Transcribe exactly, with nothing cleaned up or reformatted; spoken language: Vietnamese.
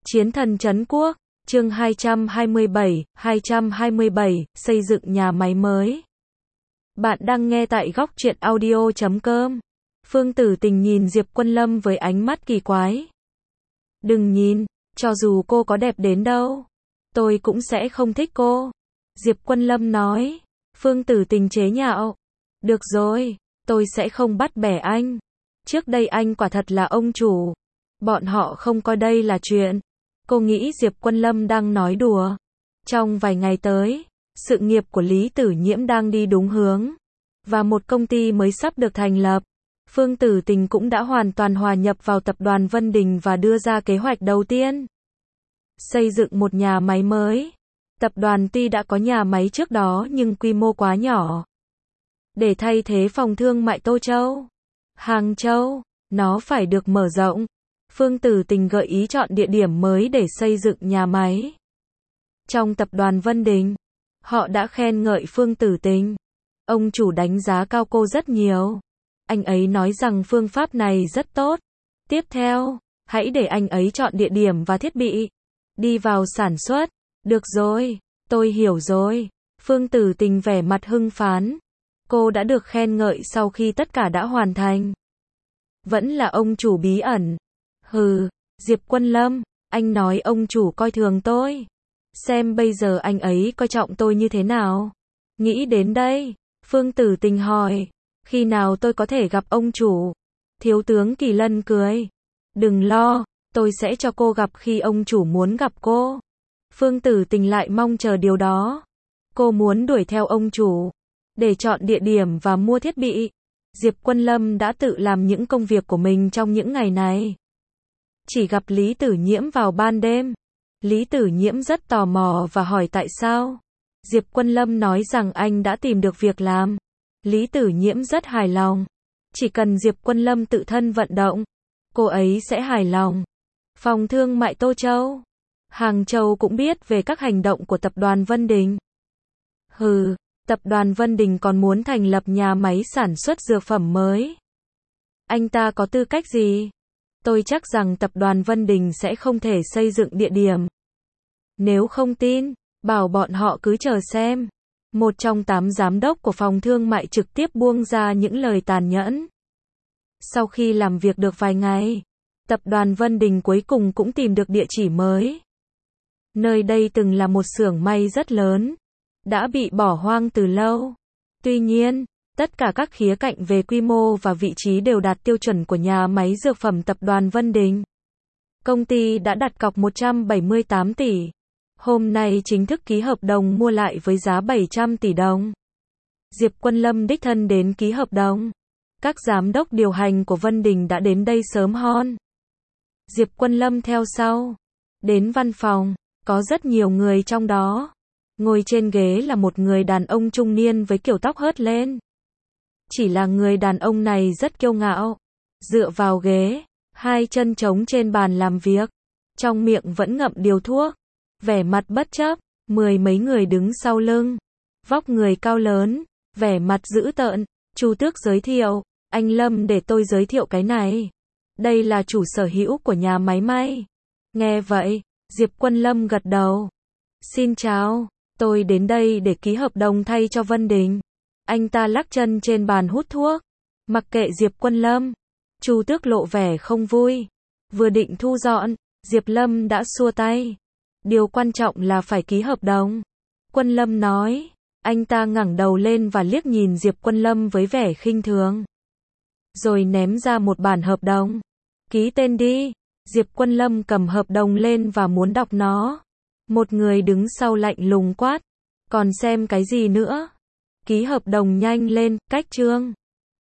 Chiến thần trấn quốc, chương hai trăm hai mươi bảy, hai trăm hai mươi bảy, xây dựng nhà máy mới. Bạn đang nghe tại góc truyện audio chấm com. Phương Tử Tình nhìn Diệp Quân Lâm với ánh mắt kỳ quái. Đừng nhìn, cho dù cô có đẹp đến đâu, tôi cũng sẽ không thích cô. Diệp Quân Lâm nói. Phương Tử Tình chế nhạo. Được rồi, tôi sẽ không bắt bẻ anh. Trước đây anh quả thật là ông chủ. Bọn họ không coi đây là chuyện. Cô nghĩ Diệp Quân Lâm đang nói đùa. Trong vài ngày tới, sự nghiệp của Lý Tử Nhiễm đang đi đúng hướng. Và một công ty mới sắp được thành lập. Phương Tử Tình cũng đã hoàn toàn hòa nhập vào tập đoàn Vân Đình và đưa ra kế hoạch đầu tiên. Xây dựng một nhà máy mới. Tập đoàn tuy đã có nhà máy trước đó nhưng quy mô quá nhỏ. Để thay thế phòng thương mại Tô Châu, Hàng Châu, nó phải được mở rộng. Phương Tử Tình gợi ý chọn địa điểm mới để xây dựng nhà máy. Trong tập đoàn Vân Đình, họ đã khen ngợi Phương Tử Tình. Ông chủ đánh giá cao cô rất nhiều. Anh ấy nói rằng phương pháp này rất tốt. Tiếp theo, hãy để anh ấy chọn địa điểm và thiết bị. Đi vào sản xuất. Được rồi, tôi hiểu rồi. Phương Tử Tình vẻ mặt hưng phấn. Cô đã được khen ngợi sau khi tất cả đã hoàn thành. Vẫn là ông chủ bí ẩn. Hừ, Diệp Quân Lâm, anh nói ông chủ coi thường tôi. Xem bây giờ anh ấy coi trọng tôi như thế nào. Nghĩ đến đây, Phương Tử Tình hỏi, khi nào tôi có thể gặp ông chủ? Thiếu tướng Kỳ Lân cười. Đừng lo, tôi sẽ cho cô gặp khi ông chủ muốn gặp cô. Phương Tử Tình lại mong chờ điều đó. Cô muốn đuổi theo ông chủ, để chọn địa điểm và mua thiết bị. Diệp Quân Lâm đã tự làm những công việc của mình trong những ngày này. Chỉ gặp Lý Tử Nhiễm vào ban đêm. Lý Tử Nhiễm rất tò mò và hỏi tại sao. Diệp Quân Lâm nói rằng anh đã tìm được việc làm. Lý Tử Nhiễm rất hài lòng. Chỉ cần Diệp Quân Lâm tự thân vận động, cô ấy sẽ hài lòng. Phòng thương mại Tô Châu, Hàng Châu cũng biết về các hành động của tập đoàn Vân Đình. Hừ, tập đoàn Vân Đình còn muốn thành lập nhà máy sản xuất dược phẩm mới. Anh ta có tư cách gì? Tôi chắc rằng tập đoàn Vân Đình sẽ không thể xây dựng địa điểm. Nếu không tin, bảo bọn họ cứ chờ xem. Một trong tám giám đốc của phòng thương mại trực tiếp buông ra những lời tàn nhẫn. Sau khi làm việc được vài ngày, tập đoàn Vân Đình cuối cùng cũng tìm được địa chỉ mới. Nơi đây từng là một xưởng may rất lớn, đã bị bỏ hoang từ lâu. Tuy nhiên, tất cả các khía cạnh về quy mô và vị trí đều đạt tiêu chuẩn của nhà máy dược phẩm tập đoàn Vân Đình. Công ty đã đặt cọc một trăm bảy mươi tám tỷ. Hôm nay chính thức ký hợp đồng mua lại với giá bảy trăm tỷ đồng. Diệp Quân Lâm đích thân đến ký hợp đồng. Các giám đốc điều hành của Vân Đình đã đến đây sớm hơn. Diệp Quân Lâm theo sau. Đến văn phòng, có rất nhiều người trong đó. Ngồi trên ghế là một người đàn ông trung niên với kiểu tóc hớt lên. Chỉ là người đàn ông này rất kiêu ngạo. Dựa vào ghế, hai chân trống trên bàn làm việc. Trong miệng vẫn ngậm điếu thuốc. Vẻ mặt bất chấp, mười mấy người đứng sau lưng. Vóc người cao lớn, vẻ mặt dữ tợn. Chu Tước giới thiệu, anh Lâm để tôi giới thiệu cái này. Đây là chủ sở hữu của nhà máy may. Nghe vậy, Diệp Quân Lâm gật đầu. Xin chào, tôi đến đây để ký hợp đồng thay cho Vân Đình. Anh ta lắc chân trên bàn hút thuốc. Mặc kệ Diệp Quân Lâm, Chu Tước lộ vẻ không vui. Vừa định thu dọn, Diệp Lâm đã xua tay. Điều quan trọng là phải ký hợp đồng. Quân Lâm nói. Anh ta ngẩng đầu lên và liếc nhìn Diệp Quân Lâm với vẻ khinh thường. Rồi ném ra một bản hợp đồng. Ký tên đi. Diệp Quân Lâm cầm hợp đồng lên và muốn đọc nó. Một người đứng sau lạnh lùng quát. Còn xem cái gì nữa? Ký hợp đồng nhanh lên, cách chương.